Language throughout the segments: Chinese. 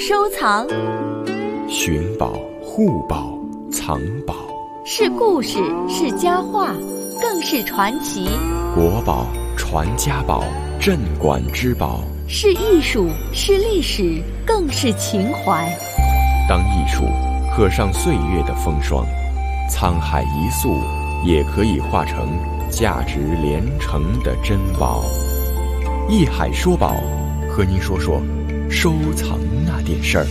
收藏， 寻宝、护宝、藏宝， 是故事，是佳话，更是传奇。 国宝、传家宝、镇馆之宝， 是艺术，是历史，更是情怀。 当艺术刻上岁月的风霜，沧海一粟也可以化成价值连城的珍宝。艺海说宝，和您说说收藏那点事儿。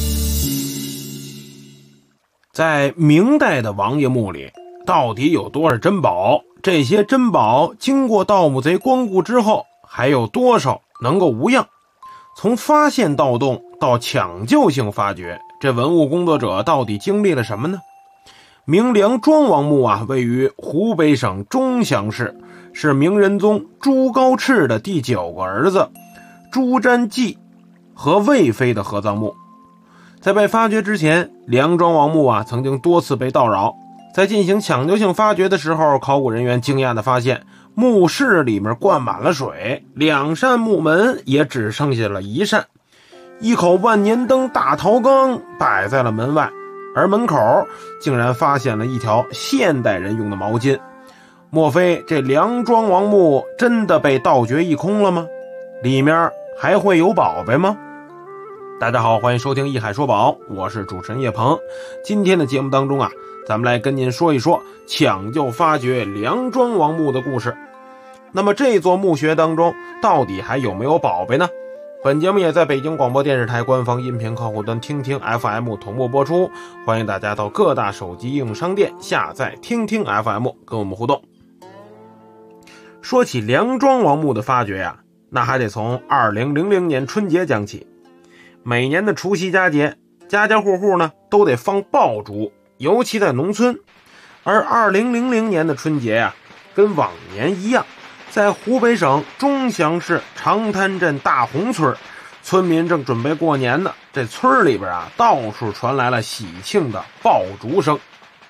在明代的王爷墓里，到底有多少珍宝？这些珍宝经过盗墓贼光顾之后，还有多少能够无恙？从发现盗洞到抢救性发掘，这文物工作者到底经历了什么呢？明梁庄王墓位于湖北省钟祥市，是明仁宗朱高炽的第9个儿子朱瞻基和魏妃的合葬墓。在被发掘之前，梁庄王墓曾经多次被盗扰。在进行抢救性发掘的时候，考古人员惊讶地发现，墓室里面灌满了水，2扇木门也只剩下了1扇，一口万年灯大陶缸摆在了门外，而门口竟然发现了一条现代人用的毛巾。莫非这梁庄王墓真的被盗掘一空了吗？里面还会有宝贝吗？大家好，欢迎收听艺海说宝，我是主持人叶鹏。今天的节目当中咱们来跟您说一说抢救发掘梁庄王墓的故事。那么这座墓穴当中到底还有没有宝贝呢？本节目也在北京广播电视台官方音频客户端听听 FM 同步播出，欢迎大家到各大手机应用商店下载听听 FM 跟我们互动。说起梁庄王墓的发掘那还得从2000年春节讲起。每年的除夕佳节，家家户户呢都得放爆竹，尤其在农村。而2000年的春节跟往年一样，在湖北省钟祥市长滩镇大红村，村民正准备过年呢。这村里边到处传来了喜庆的爆竹声。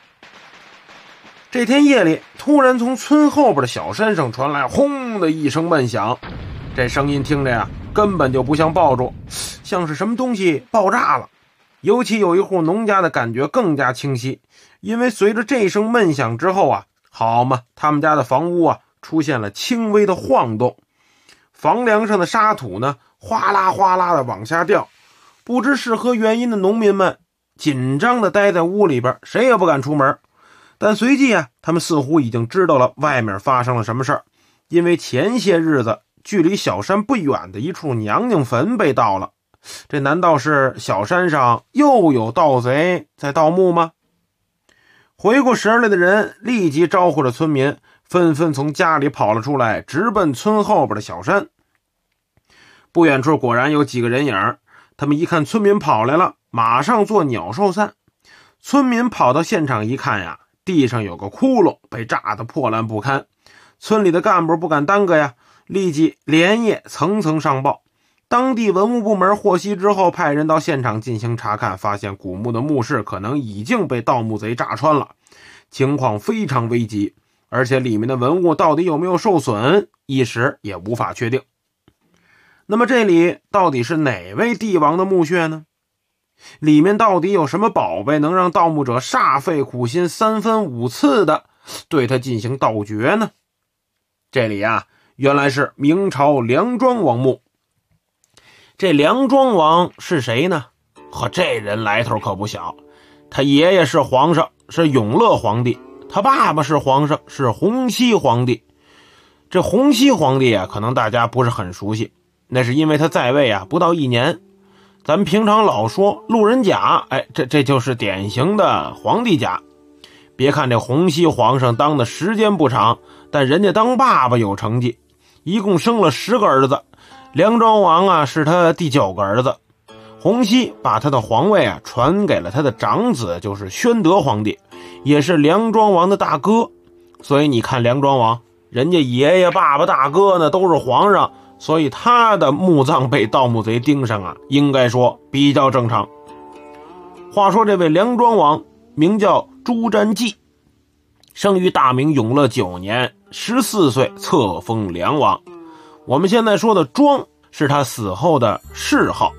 这天夜里，突然从村后边的小山上传来轰的一声闷响，这声音听着根本就不像爆竹，像是什么东西爆炸了。尤其有一户农家的感觉更加清晰，因为随着这声闷响之后好嘛，他们家的房屋出现了轻微的晃动，房梁上的沙土呢哗啦哗啦的往下掉。不知是何原因的农民们紧张的待在屋里边，谁也不敢出门。但随即他们似乎已经知道了外面发生了什么事儿，因为前些日子距离小山不远的一处娘娘坟被盗了。这难道是小山上又有盗贼在盗墓吗？回过神来的人立即招呼着村民，纷纷从家里跑了出来，直奔村后边的小山。不远处果然有几个人影，他们一看村民跑来了，马上做鸟兽散。村民跑到现场一看地上有个窟窿被炸得破烂不堪。村里的干部不敢耽搁立即连夜层层上报。当地文物部门获悉之后，派人到现场进行查看，发现古墓的墓室可能已经被盗墓贼炸穿了，情况非常危急，而且里面的文物到底有没有受损，一时也无法确定。那么这里到底是哪位帝王的墓穴呢？里面到底有什么宝贝能让盗墓者煞费苦心3番5次的对他进行盗掘呢？这里原来是明朝梁庄王墓。这梁庄王是谁呢？这人来头可不小。他爷爷是皇上，是永乐皇帝，他爸爸是皇上，是洪熙皇帝。这洪熙皇帝可能大家不是很熟悉，那是因为他在位不到1年。咱们平常老说路人甲，这就是典型的皇帝甲。别看这洪熙皇上当的时间不长，但人家当爸爸有成绩，一共生了10个儿子。梁庄王是他第9个儿子。洪熙把他的皇位传给了他的长子，就是宣德皇帝，也是梁庄王的大哥。所以你看梁庄王，人家爷爷爸爸大哥呢都是皇上，所以他的墓葬被盗墓贼盯上应该说比较正常。话说这位梁庄王名叫朱瞻基，生于大明永乐9年，14岁册封梁王。我们现在说的庄是他死后的谥号，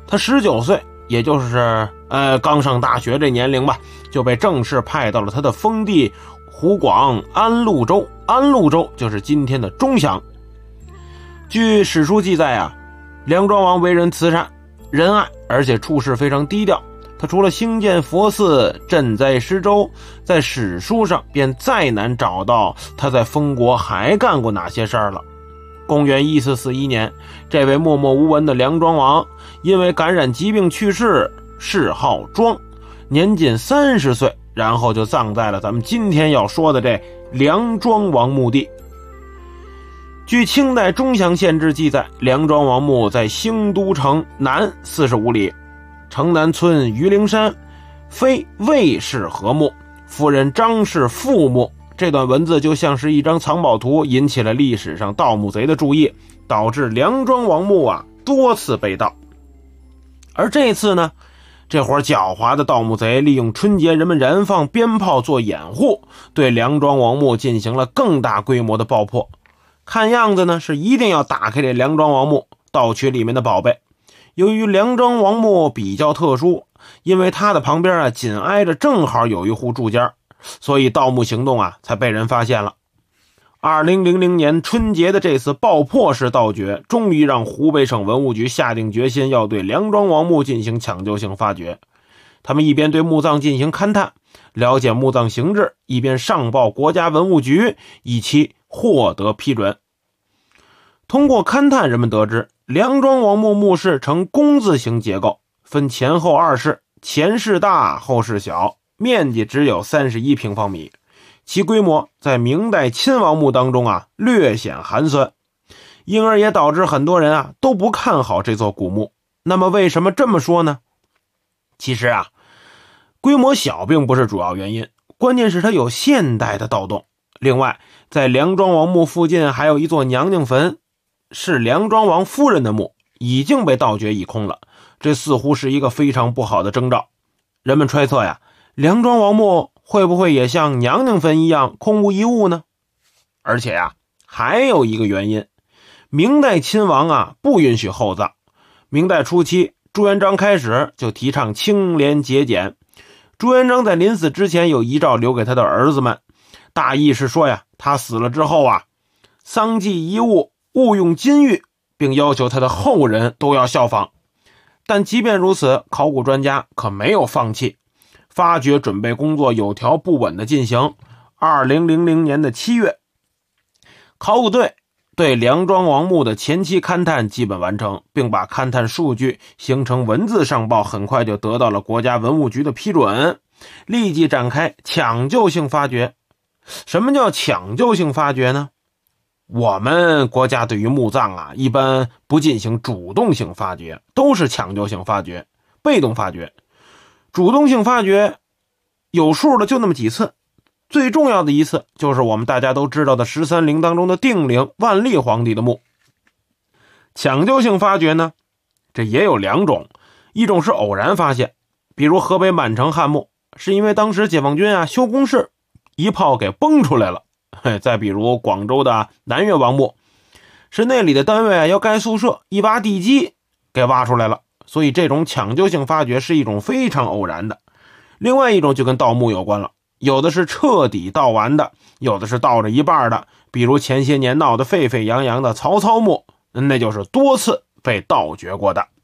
他19岁，也就是刚上大学这年龄吧，就被正式派到了他的封地湖广安陆州。安陆州就是今天的钟祥。据史书记载啊，梁庄王为人慈善仁爱，而且处事非常低调。他除了兴建佛寺、赈灾施粥，在史书上便再难找到他在封国还干过哪些事儿了。公元1441年，这位默默无闻的梁庄王因为感染疾病去世，谥号庄，年仅30岁，然后就葬在了咱们今天要说的这梁庄王墓地。据清代钟祥县志记载，梁庄王墓在兴都城南45里，城南村榆林山，非魏氏和墓，夫人张氏父墓。这段文字就像是一张藏宝图，引起了历史上盗墓贼的注意，导致梁庄王墓多次被盗。而这次呢，这伙狡猾的盗墓贼利用春节人们燃放鞭炮做掩护，对梁庄王墓进行了更大规模的爆破。看样子呢，是一定要打开这梁庄王墓，盗取里面的宝贝。由于梁庄王墓比较特殊，因为它的旁边紧挨着正好有一户住家，所以盗墓行动才被人发现了。2000年春节的这次爆破式盗掘，终于让湖北省文物局下定决心要对梁庄王墓进行抢救性发掘。他们一边对墓葬进行勘探，了解墓葬形制，一边上报国家文物局，以期获得批准。通过勘探，人们得知梁庄王墓墓室呈弓字形结构，分前后2室，前室大，后室小，面积只有31平方米，其规模在明代亲王墓当中略显寒酸，因而也导致很多人都不看好这座古墓。那么为什么这么说呢？其实规模小并不是主要原因，关键是它有现代的盗洞。另外，在梁庄王墓附近还有一座娘娘坟，是梁庄王夫人的墓，已经被盗掘一空了，这似乎是一个非常不好的征兆。人们揣测梁庄王墓会不会也像娘娘坟一样空无一物呢？而且还有一个原因，明代亲王不允许厚葬。明代初期，朱元璋开始就提倡清廉节俭。朱元璋在临死之前有遗诏留给他的儿子们，大意是说他死了之后丧祭遗物勿用金玉，并要求他的后人都要效仿。但即便如此，考古专家可没有放弃，发掘准备工作有条不紊地进行。2000年的7月，考古队对梁庄王墓的前期勘探基本完成，并把勘探数据形成文字上报，很快就得到了国家文物局的批准，立即展开抢救性发掘。什么叫抢救性发掘呢？我们国家对于墓葬一般不进行主动性发掘，都是抢救性发掘、被动发掘。主动性发掘有数的就那么几次，最重要的一次就是我们大家都知道的13陵当中的定陵万历皇帝的墓。抢救性发掘呢，这也有2种，一种是偶然发现，比如河北满城汉墓，是因为当时解放军修工事，一炮给崩出来了。再比如广州的南岳王墓，是那里的单位要盖宿舍，一挖地基给挖出来了，所以这种抢救性发掘是一种非常偶然的。另外一种就跟盗墓有关了，有的是彻底盗完的，有的是盗着一半的，比如前些年闹得沸沸扬扬的曹操墓，那就是多次被盗掘过的。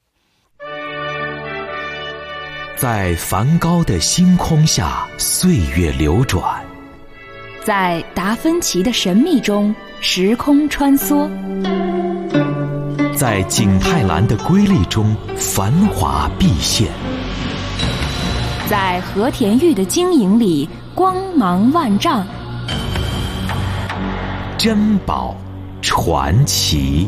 在梵高的星空下，岁月流转， 在达芬奇的神秘中时空穿梭， 在景泰蓝的瑰丽中繁华毕现， 在和田玉的晶莹里光芒万丈。 珍宝传奇。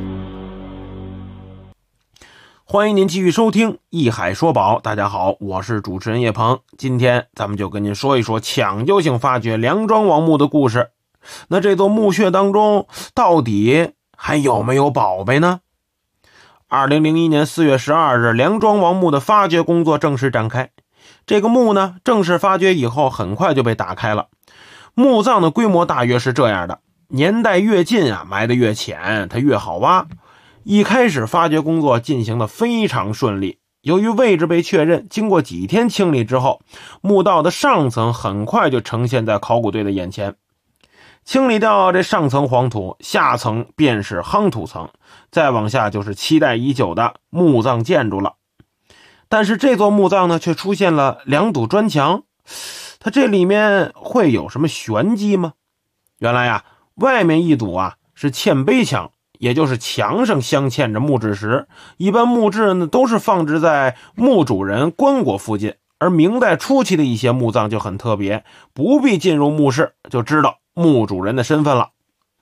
欢迎您继续收听一海说宝。大家好，我是主持人叶鹏，今天咱们就跟您说一说抢救性发掘梁庄王墓的故事。那这座墓穴当中到底还有没有宝贝呢？2001年4月12日，梁庄王墓的发掘工作正式展开。这个墓呢，正式发掘以后很快就被打开了。墓葬的规模大约是这样的，年代越近埋得越浅，它越好挖。 一开始发掘工作进行得非常顺利，由于位置被确认，经过几天清理之后，墓道的上层很快就呈现在考古队的眼前。清理掉这上层黄土，下层便是夯土层，再往下就是期待已久的墓葬建筑了。但是这座墓葬呢，却出现了2堵砖墙，它这里面会有什么玄机吗？原来啊，外面一堵啊是嵌碑墙，也就是墙上镶嵌着木质石，一般木质呢都是放置在墓主人棺椁附近，而明代初期的一些墓葬就很特别，不必进入墓室就知道墓主人的身份了。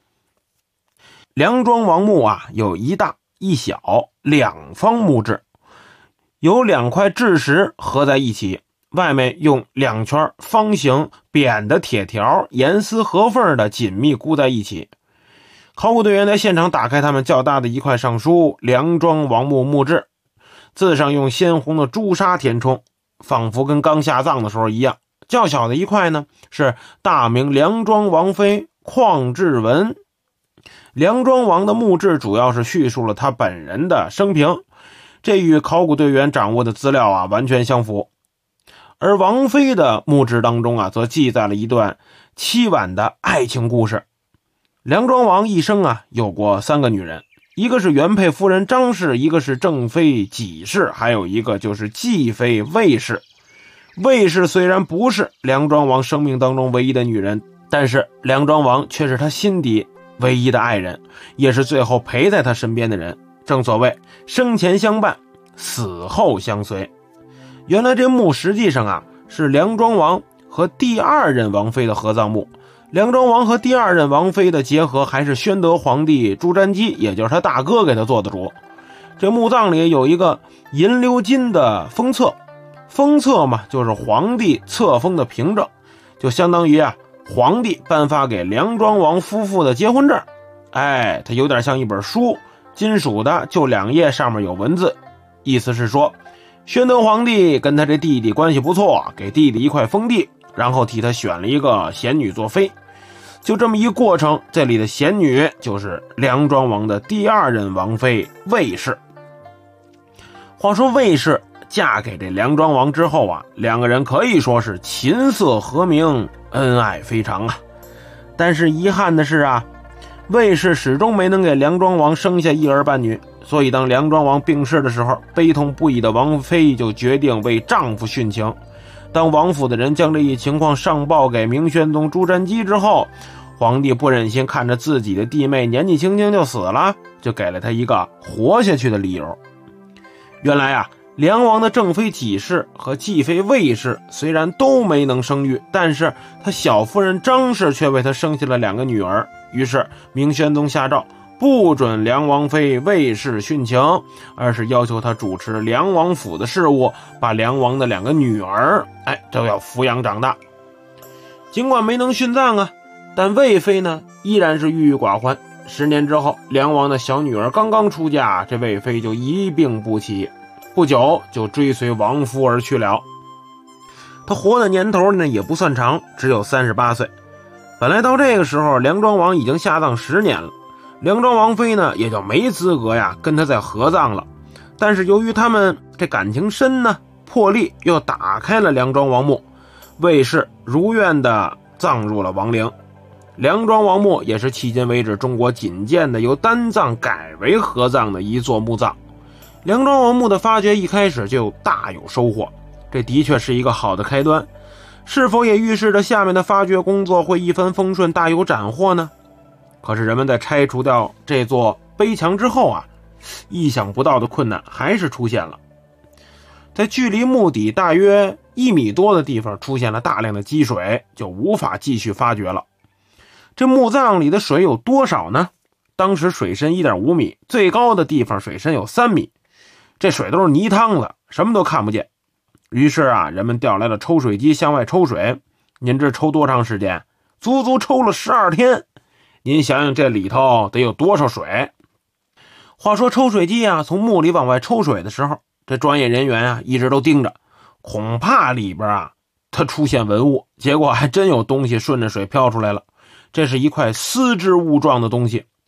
梁庄王墓啊，有一大一小2方墓志，有2块制石合在一起，外面用2圈方形扁的铁条严丝合缝的紧密箍在一起。考古队员在现场打开他们较大的一块上书梁庄王墓墓志，字上用鲜红的朱砂填充，仿佛跟刚下葬的时候一样。较小的一块呢，是大明梁庄王妃邝志文。梁庄王的墓志主要是叙述了他本人的生平，这与考古队员掌握的资料啊完全相符。而王妃的墓志当中啊，则记载了一段凄婉的爱情故事。梁庄王一生啊有过3个女人，一个是原配夫人张氏，一个是正妃纪氏，还有一个就是继妃魏氏。魏氏虽然不是梁庄王生命当中唯一的女人，但是梁庄王却是他心底唯一的爱人，也是最后陪在他身边的人。正所谓生前相伴，死后相随。原来这墓实际上啊是梁庄王和第2任王妃的合葬墓。梁庄王和第2任王妃的结合还是宣德皇帝朱瞻基，也就是他大哥给他做的主。这墓葬里有一个银鎏金的封册，封册嘛就是皇帝册封的凭证，就相当于啊皇帝颁发给梁庄王夫妇的结婚证。它有点像一本书，金属的，就2页，上面有文字，意思是说宣德皇帝跟他这弟弟关系不错，给弟弟一块封地，然后替他选了一个贤女做妃。就这么一过程，这里的贤女就是梁庄王的第2任王妃魏氏。话说魏氏嫁给这梁庄王之后啊，2个人可以说是琴瑟和鸣，恩爱非常啊。但是遗憾的是啊，魏氏始终没能给梁庄王生下一儿半女，所以当梁庄王病逝的时候，悲痛不已的王妃就决定为丈夫殉情。当王府的人将这一情况上报给明宣宗朱瞻基之后，皇帝不忍心看着自己的弟妹年纪轻轻就死了，就给了他一个活下去的理由。原来啊，梁王的正妃纪氏和继妃魏氏虽然都没能生育，但是他小夫人张氏却为他生下了2个女儿。于是明宣宗下诏，不准梁王妃魏氏殉情，而是要求他主持梁王府的事务，把梁王的2个女儿都要抚养长大。尽管没能殉葬啊，但魏妃呢依然是郁郁寡欢。10年之后，梁王的小女儿刚刚出嫁，这魏妃就一病不起，不久就追随亡夫而去了。她活的年头呢也不算长，只有38岁。本来到这个时候，梁庄王已经下葬10年了，梁庄王妃呢也就没资格呀跟他再合葬了。但是由于他们这感情深呢，破例又打开了梁庄王墓，魏氏如愿的葬入了王陵。梁庄王墓也是迄今为止中国仅见的由单葬改为合葬的一座墓葬。梁庄王墓的发掘一开始就大有收获，这的确是一个好的开端。是否也预示着下面的发掘工作会一帆风顺，大有斩获呢？可是人们在拆除掉这座碑墙之后啊，意想不到的困难还是出现了。在距离墓底大约1米多的地方出现了大量的积水，就无法继续发掘了。这墓葬里的水有多少呢？当时水深 1.5 米，最高的地方水深有3米，这水都是泥汤子，什么都看不见。于是啊，人们调来了抽水机向外抽水。您这抽多长时间？足足抽了12天。您想想这里头得有多少水？话说抽水机啊从墓里往外抽水的时候，这专业人员啊一直都盯着，恐怕里边啊它出现文物。结果还真有东西顺着水飘出来了，这是一块丝质物状的东西。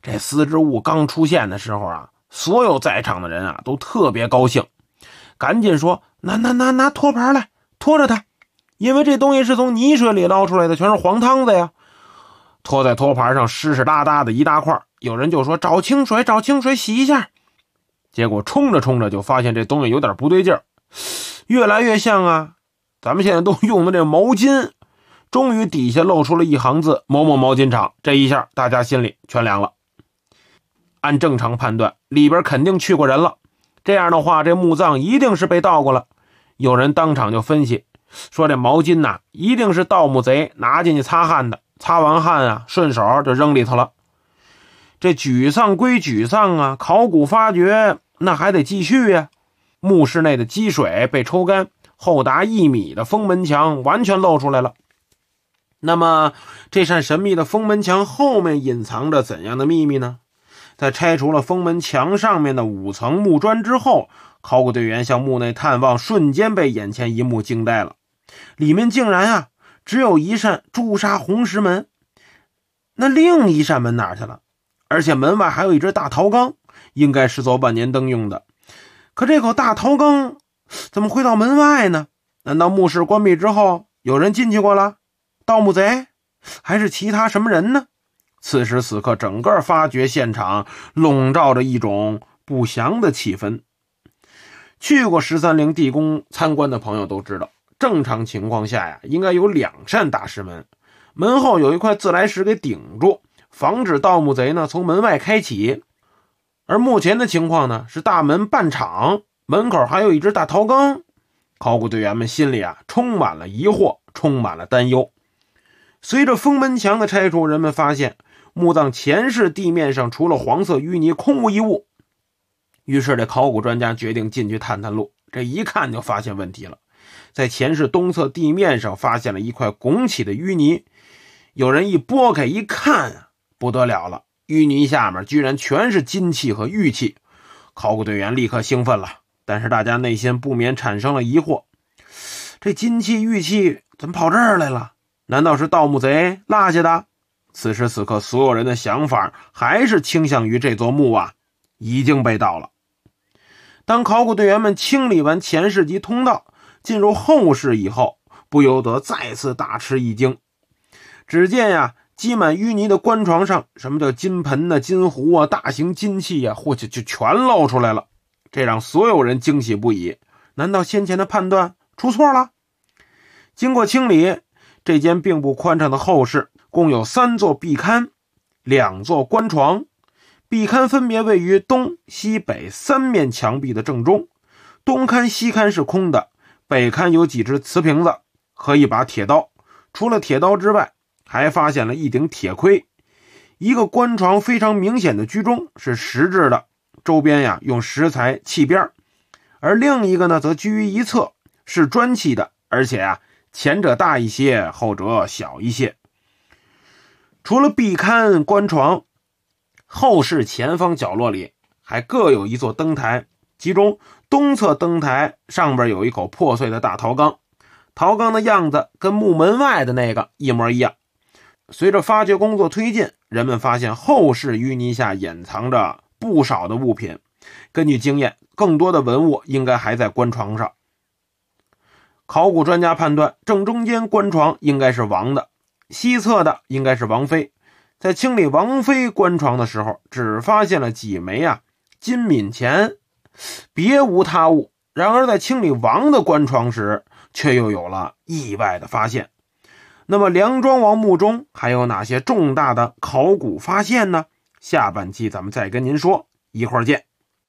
这丝织物刚出现的时候啊，所有在场的人啊都特别高兴，赶紧说拿托盘来，拖着它，因为这东西是从泥水里捞出来的，全是黄汤子呀。拖在托盘上湿湿哒哒的一大块，有人就说找清水洗一下。结果冲着冲着就发现这东西有点不对劲儿，越来越像啊咱们现在都用的这毛巾。终于底下露出了一行字：某某毛巾厂。这一下大家心里全凉了。按正常判断，里边肯定去过人了，这样的话这墓葬一定是被盗过了。有人当场就分析说，这毛巾呐一定是盗墓贼拿进去擦汗的，擦完汗啊顺手就扔里头了。这沮丧归沮丧啊，考古发掘那还得继续呀。墓室内的积水被抽干，厚达1米的封门墙完全露出来了。那么这扇神秘的封门墙后面隐藏着怎样的秘密呢？在拆除了封门墙上面的5层木砖之后，考古队员向墓内探望，瞬间被眼前一幕惊呆了。里面竟然啊只有一扇朱砂红石门，那另一扇门哪儿去了？而且门外还有一只大陶缸，应该是做万年灯用的。可这口大陶缸怎么会到门外呢？难道墓室关闭之后有人进去过了？盗墓贼还是其他什么人呢？此时此刻整个发掘现场笼罩着一种不祥的气氛。去过130地宫参观的朋友都知道，正常情况下呀应该有2扇大石门，门后有一块自来石给顶住，防止盗墓贼呢从门外开启。而目前的情况呢是大门半敞，门口还有一只大陶缸。考古队员们心里啊充满了疑惑，充满了担忧。随着封门墙的拆除，人们发现墓葬前室地面上除了黄色淤泥空无一物。于是这考古专家决定进去探探路。这一看就发现问题了，在前室东侧地面上发现了一块拱起的淤泥。有人一拨开一看啊，不得了了，淤泥下面居然全是金器和玉器。考古队员立刻兴奋了，但是大家内心不免产生了疑惑，这金器玉器怎么跑这儿来了？难道是盗墓贼落下的？此时此刻所有人的想法还是倾向于这座墓啊已经被盗了。当考古队员们清理完前室及通道，进入后室以后，不由得再次大吃一惊。只见呀积满淤泥的棺床上，什么叫金盆啊、金壶啊、大型金器啊，或者就全露出来了。这让所有人惊喜不已。难道先前的判断出错了？经过清理，这间并不宽敞的后室共有3座壁龛、2座棺床。壁龛分别位于东西北3面墙壁的正中，东龛西龛是空的，北龛有几只瓷瓶子和一把铁刀。除了铁刀之外，还发现了一顶铁盔。一个棺床非常明显的居中，是石质的，周边呀用石材砌边，而另一个呢则居于一侧，是砖砌的，而且啊前者大一些，后者小一些。除了壁龛、棺床，后室前方角落里还各有一座灯台，其中东侧灯台上边有一口破碎的大陶缸，陶缸的样子跟墓门外的那个一模一样。随着发掘工作推进，人们发现后室淤泥下隐藏着不少的物品。根据经验，更多的文物应该还在棺床上。考古专家判断，正中间棺床应该是王的，西侧的应该是王妃。在清理王妃棺床的时候，只发现了几枚金敏钱，别无他物。然而在清理王的棺床时，却又有了意外的发现。那么梁庄王墓中还有哪些重大的考古发现呢？下半期咱们再跟您说，一会儿见。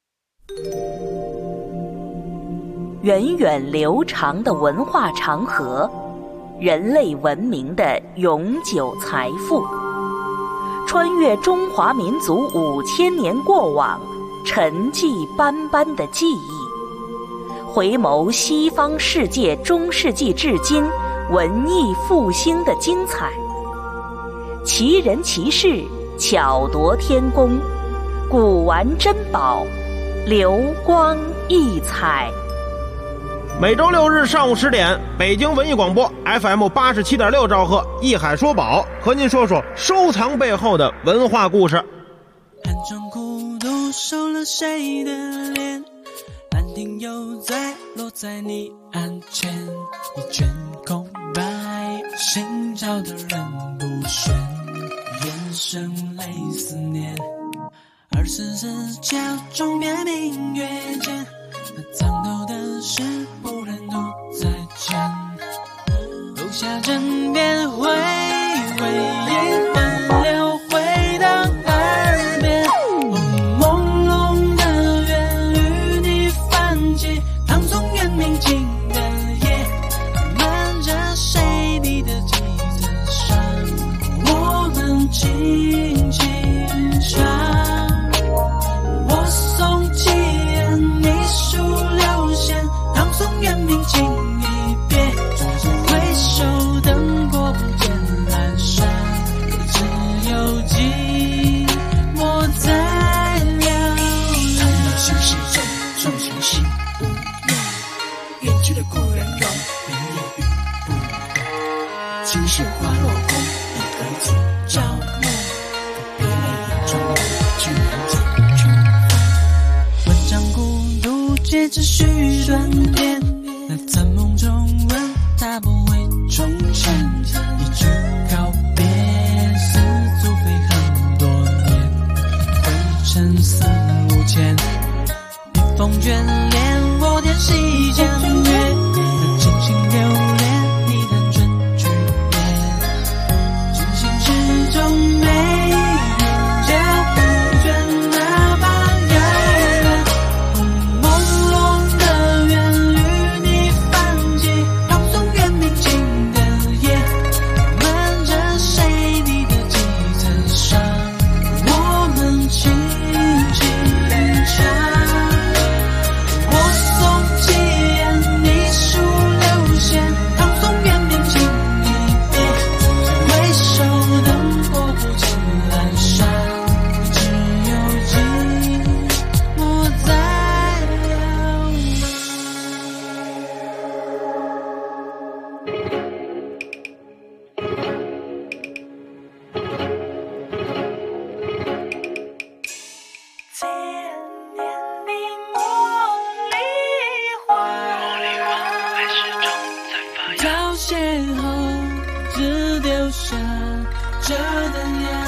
源远流长的文化长河，人类文明的永久财富，穿越中华民族5000年过往，沉寂斑斑的记忆，回眸西方世界中世纪至今文艺复兴的精彩，奇人奇事，巧夺天工，古玩珍宝，流光溢彩。 每周6日上午10点，北京文艺广播 FM 87.6兆赫，艺海说宝和您说说收藏背后的文化故事。 瘦了谁的脸？兰亭又再落在你案前，一卷空白，寻找的人不选，眼神泪思念。24桥中边明月间，那藏头的事不忍独再见。楼下枕边回味一分流回到耳边，朦胧的缘与你泛起，唐宋元明清的夜，漫着谁笔的几字上，我们轻轻唱。我送七言，你数六弦，唐宋元明清一别，回首灯火不见阑珊，只有寂寞在流连。他们心事中重新醒悟，远去的故人容，明夜雨不断，青石花落空，一个字着墨，别泪眼中的居然再出发。文章孤独皆只许断片，那在梦中问他不会重现，一句告别似足飞很多年，灰尘四五千，笔锋眷恋我点细间月，那真心留恋你的准句别，惊醒之中没人家不倦那把遥远，朦胧的缘与你泛起，唐宋元明清的夜，漫着谁笔的几字上，我们轻轻唱。我送七言，你数六弦，唐宋元明清一别，回首灯火不见阑珊，只有寂寞在流千年你茉莉花，还始终在发芽。凋谢后，只丢下这灯芽。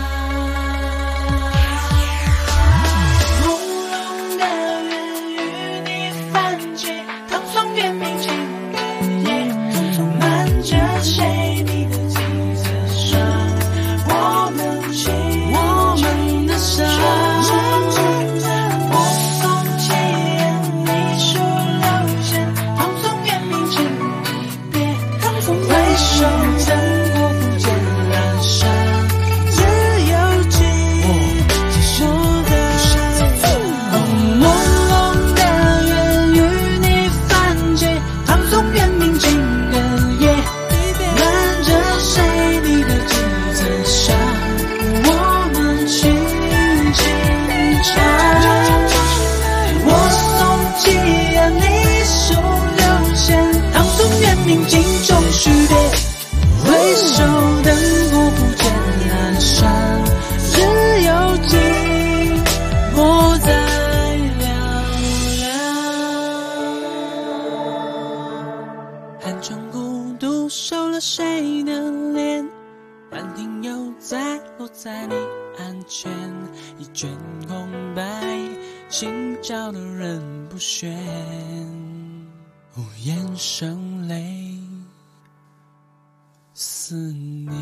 朦胧的缘与你泛起，唐宋元明清的夜，漫着谁笔的几字上，我们的伤。我送七言，你数六弦，唐宋元明清一别，回首灯火不见阑珊，只有寂寞的朦胧的缘与你泛起，唐宋元明清的夜，漫着谁笔的几字上，我们轻轻唱。我送七言，你数六弦，唐宋元明清中许别，回首灯火不见阑珊，只有寂寞在嘹亮。寒窗孤独瘦了谁的脸？兰亭又再落在你案前，一卷空白，寻找的人不选，无言声泪思念。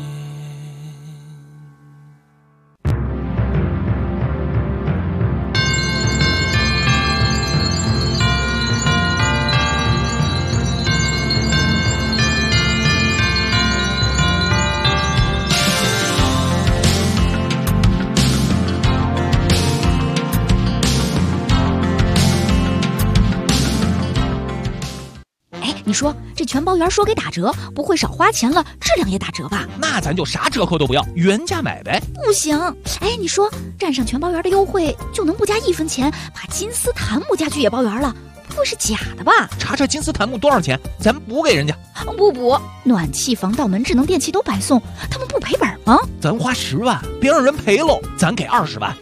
你说这全包圆说给打折，不会少花钱了，质量也打折吧？ 那咱就啥折扣都不要，原价买呗。 不行，哎，你说占上全包圆的优惠，就能不加1分钱把金丝檀木家具也包圆了，不会是假的吧？ 查查金丝檀木多少钱，咱补给人家。 不补，暖气、防盗门、智能电器都白送，他们不赔本吗？ 咱花10万，别让人赔喽，咱给20万。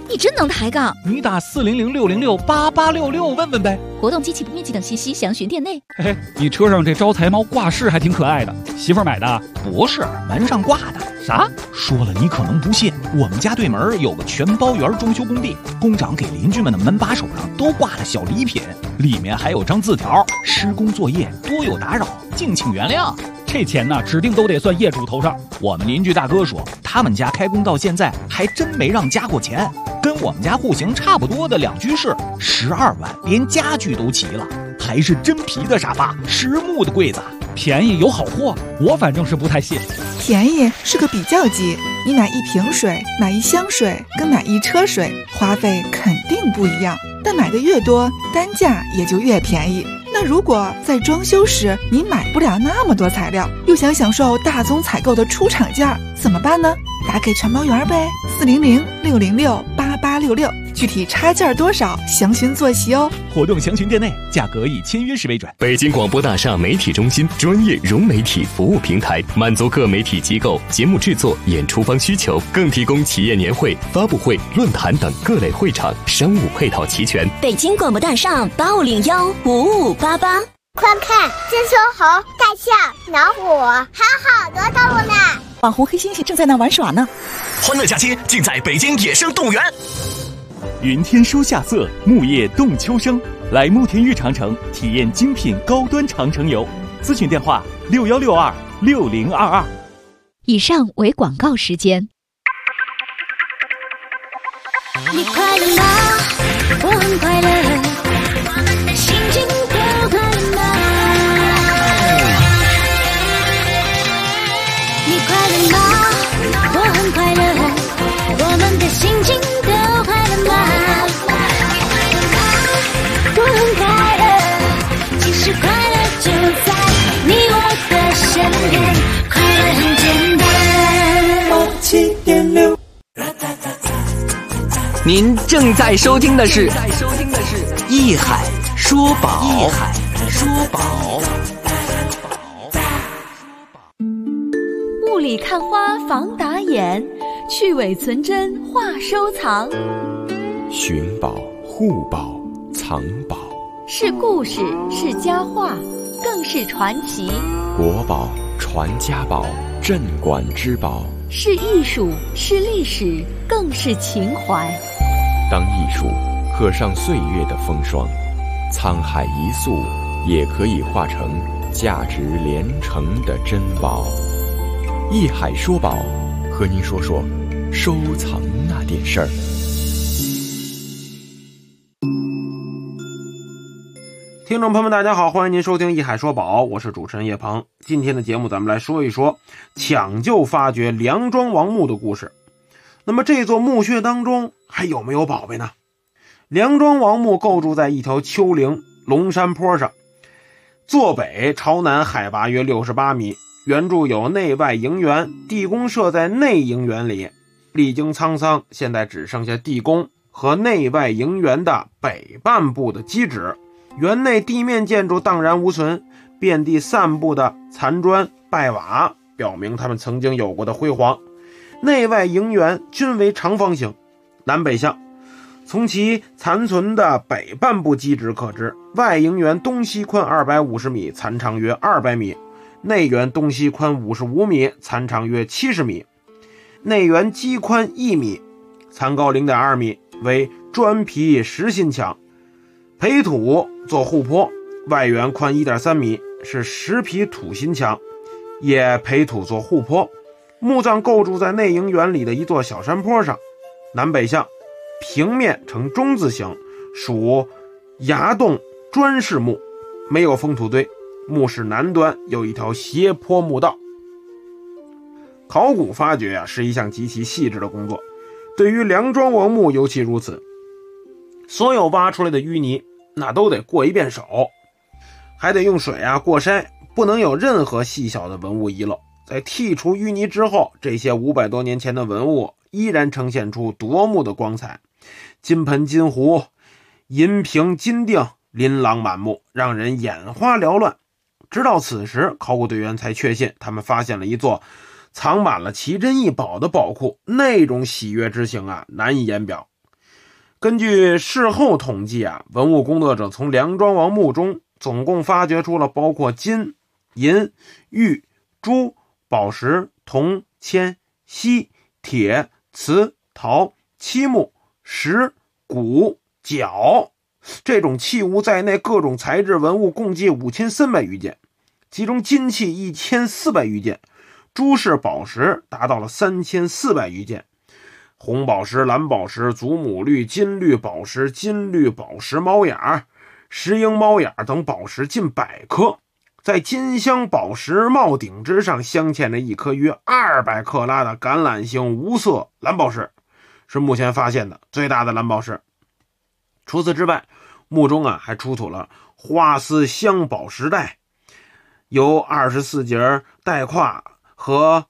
你真能抬杠。 你打400-606-8866问问呗。 活动及起步面积等信息详询店内。 嘿嘿，你车上这招财猫挂饰还挺可爱的，媳妇儿买的？ 不是，门上挂的。 啥？ 说了你可能不信，我们家对门有个全包园装修工地，工长给邻居们的门把手上都挂了小礼品，里面还有张字条：施工作业多有打扰，敬请原谅。 这钱呢，指定都得算业主头上。 我们邻居大哥说，他们家开工到现在还真没让加过钱，跟我们家户型差不多的2居室，12万，连家具都齐了，还是真皮的沙发，实木的柜子， 便宜有好货，我反正是不太信。 便宜是个比较级，你买一瓶水、买一箱水跟买一车水，花费肯定不一样，但买的越多，单价也就越便宜。那如果在装修时你买不了那么多材料，又想享受大宗采购的出厂价，怎么办呢？打给全包园呗，400-606-8866，具体差价多少，详询坐席哦。 活动详询店内，价格以签约时为准。 北京广播大厦媒体中心，专业融媒体服务平台，满足各媒体机构节目制作、演出方需求，更提供企业年会、发布会、论坛等各类会场，商务配套齐全。 北京广播大厦8501-5588。 快看，这秋猴、大象、老虎，还有好多动物呢。 网红黑猩猩正在那玩耍呢。 欢乐假期尽在北京野生动物园。 云天书夏色，木叶动秋生。来慕田峪长城体验精品高端长城游，咨询电话61626022。 以上为广告时间。 你快乐吗？我很快乐，我们的心情都快乐吗？你快乐吗？我很快乐，我们的心情都快乐吗？我很快乐，其实快乐就在你我的身边，快乐很简单。87.6。 您正在收听的是《艺海说宝》。 雾里看花防打眼，去伪存真话收藏。 寻宝、护宝、藏宝， 是故事，是佳话，更是传奇。 国宝、传家宝、镇馆之宝， 是艺术，是历史，更是情怀。 当艺术刻上岁月的风霜，沧海一粟也可以化成价值连城的珍宝。艺海说宝，和您说说收藏那点事儿。 听众朋友们大家好，欢迎您收听艺海说宝，我是主持人叶鹏。今天的节目咱们来说一说抢救发掘梁庄王墓的故事。那么这座墓穴当中还有没有宝贝呢？梁庄王墓构筑在一条丘陵龙山坡上，坐北朝南，海拔约68米，原筑有内外营园，地宫设在内营园里。历经沧桑，现在只剩下地宫和内外营园的北半部的基址，园内地面建筑荡然无存，遍地散布的残砖败瓦表明他们曾经有过的辉煌。内外营园均为长方形，南北向。从其残存的北半部基址可知，外营园东西宽250米，残长约200米；内园东西宽55米，残长约70米。内园基宽1米，残高0.2米，为砖皮实心墙，培土做护坡；外园宽1.3米，是石皮土心墙，也培土做护坡。墓葬构筑在内营园里的一座小山坡上，南北向，平面呈中字形，属崖洞砖室墓，没有封土堆。墓室南端有一条斜坡墓道。考古发掘是一项极其细致的工作，对于梁庄王墓尤其如此。所有挖出来的淤泥那都得过一遍手，还得用水过筛，不能有任何细小的文物遗漏。在剔除淤泥之后，这些500多年前的文物依然呈现出夺目的光彩，金盆金壶、银瓶金锭琳琅满目，让人眼花缭乱。直到此时，考古队员才确信他们发现了一座藏满了奇珍异宝的宝库，那种喜悦之情难以言表。 根据事后统计啊，文物工作者从梁庄王墓中总共发掘出了包括金、银、玉、珠、宝石、铜、铅、锡、铁、瓷、陶、漆木、石、骨、角这种器物在内各种材质文物共计5300余件，其中金器1400余件，珠饰宝石达到了3400余件，红宝石、蓝宝石、祖母绿、金绿宝石、金绿宝石猫眼、石英猫眼等宝石近100颗。在金镶宝石帽顶之上镶嵌着一颗约200克拉的橄榄形无色蓝宝石，是目前发现的最大的蓝宝石。除此之外，墓中还出土了花丝镶宝石带，由24节带胯和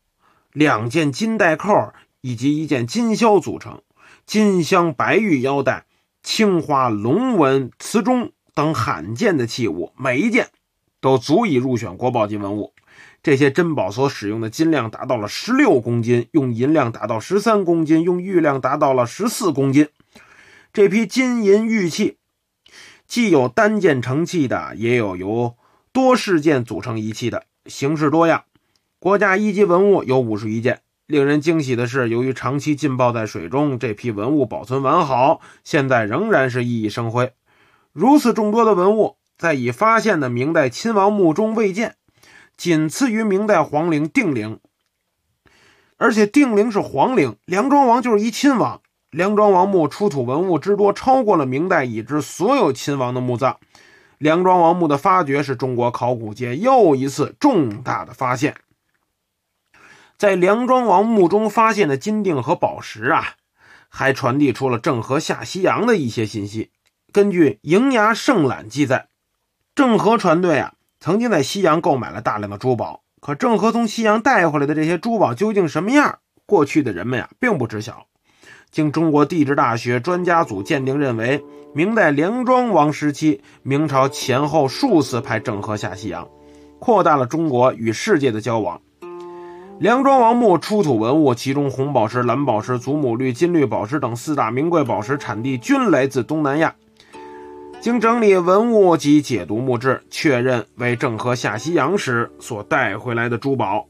2件金带扣以及1件金绡组成，金镶白玉腰带、青花龙纹瓷钟等罕见的器物，每一件都足以入选国宝级文物。这些珍宝所使用的金量达到了16公斤，用银量达到13公斤，用玉量达到了14公斤。这批金银玉器既有单件成器的，也有由多饰件组成一器的，形式多样。国家一级文物有51件。令人惊喜的是，由于长期浸泡在水中，这批文物保存完好，现在仍然是熠熠生辉。如此众多的文物在已发现的明代亲王墓中未见，仅次于明代皇陵定陵。而且定陵是皇陵，梁庄王就是一亲王。梁庄王墓出土文物之多，超过了明代已知所有亲王的墓葬。梁庄王墓的发掘是中国考古界又一次重大的发现。在梁庄王墓中发现的金锭和宝石还传递出了郑和下西洋的一些信息。根据《瀛牙圣览》记载，郑和船队曾经在西洋购买了大量的珠宝，可郑和从西洋带回来的这些珠宝究竟什么样，过去的人们并不知晓。经中国地质大学专家组鉴定认为，明代梁庄王时期，明朝前后数次派郑和下西洋，扩大了中国与世界的交往。梁庄王墓出土文物，其中红宝石、蓝宝石、祖母绿、金绿宝石等4大名贵宝石产地均来自东南亚。经整理文物及解读墓志，确认为郑和下西洋时所带回来的珠宝。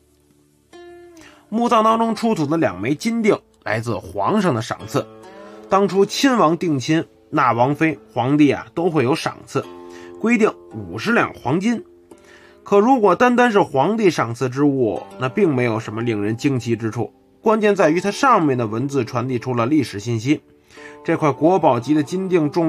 墓葬当中出土的2枚金锭来自皇上的赏赐。当初亲王定亲，纳王妃、皇帝都会有赏赐，规定50两黄金。可如果单单是皇帝赏赐之物，那并没有什么令人惊奇之处，关键在于它上面的文字传递出了历史信息。这块国宝级的金锭重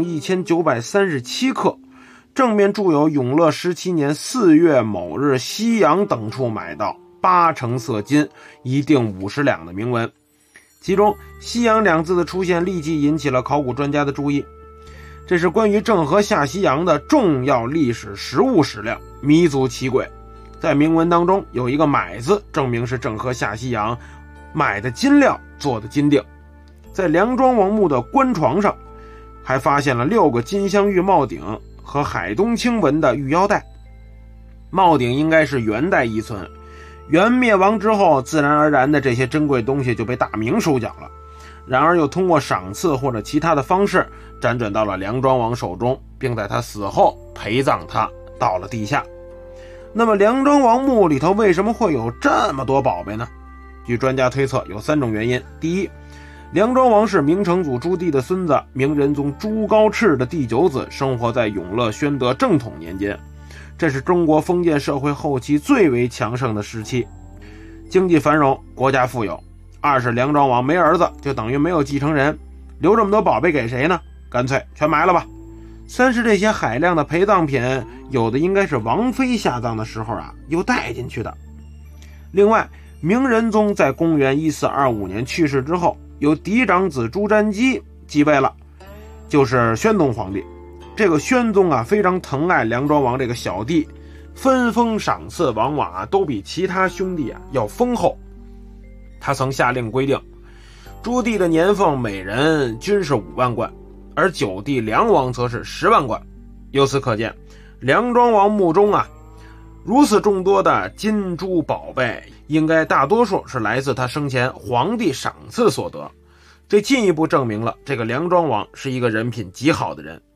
1937克，正面注有永乐17年4月某日西洋等处买到8成色金，一锭50两的铭文。其中西洋2字的出现立即引起了考古专家的注意。这是关于郑和下西洋的重要历史实物史料，弥足其轨。在铭文当中有一个买字，证明是郑和下西洋买的金料做的金锭。在梁庄王墓的棺床上还发现了6个金镶玉帽顶和海东青纹的玉腰带，帽顶应该是元代遗存。元灭亡之后，自然而然的这些珍贵东西就被大明收缴了，然而又通过赏赐或者其他的方式辗转到了梁庄王手中，并在他死后陪葬他到了地下。那么梁庄王墓里头为什么会有这么多宝贝呢？据专家推测有3种原因。第一，梁庄王是明成祖朱棣的孙子，明仁宗朱高炽的第9子，生活在永乐宣德正统年间，这是中国封建社会后期最为强盛的时期，经济繁荣，国家富有。2是梁庄王没儿子，就等于没有继承人，留这么多宝贝给谁呢？干脆全埋了吧。3是这些海量的陪葬品，有的应该是王妃下葬的时候又带进去的。另外，明仁宗在公元1425年去世之后，由嫡长子朱瞻基继位了，就是宣宗皇帝。这个宣宗非常疼爱梁庄王这个小弟，分封赏赐往往都比其他兄弟要丰厚。他曾下令规定，朱棣的年俸每人均是5万贯，而9弟梁王则是10万贯。由此可见，梁庄王墓中如此众多的金珠宝贝，应该大多数是来自他生前皇帝赏赐所得。 这进一步证明了这个梁庄王是一个人品极好的人。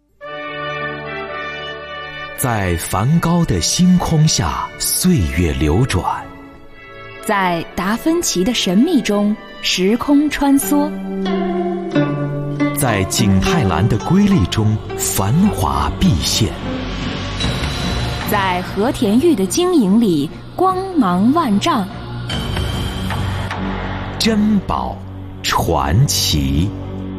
在梵高的星空下，岁月流转； 在达芬奇的神秘中，时空穿梭； 在景泰蓝的瑰丽中，繁华毕现； 在和田玉的晶莹里，光芒万丈。 珍宝传奇。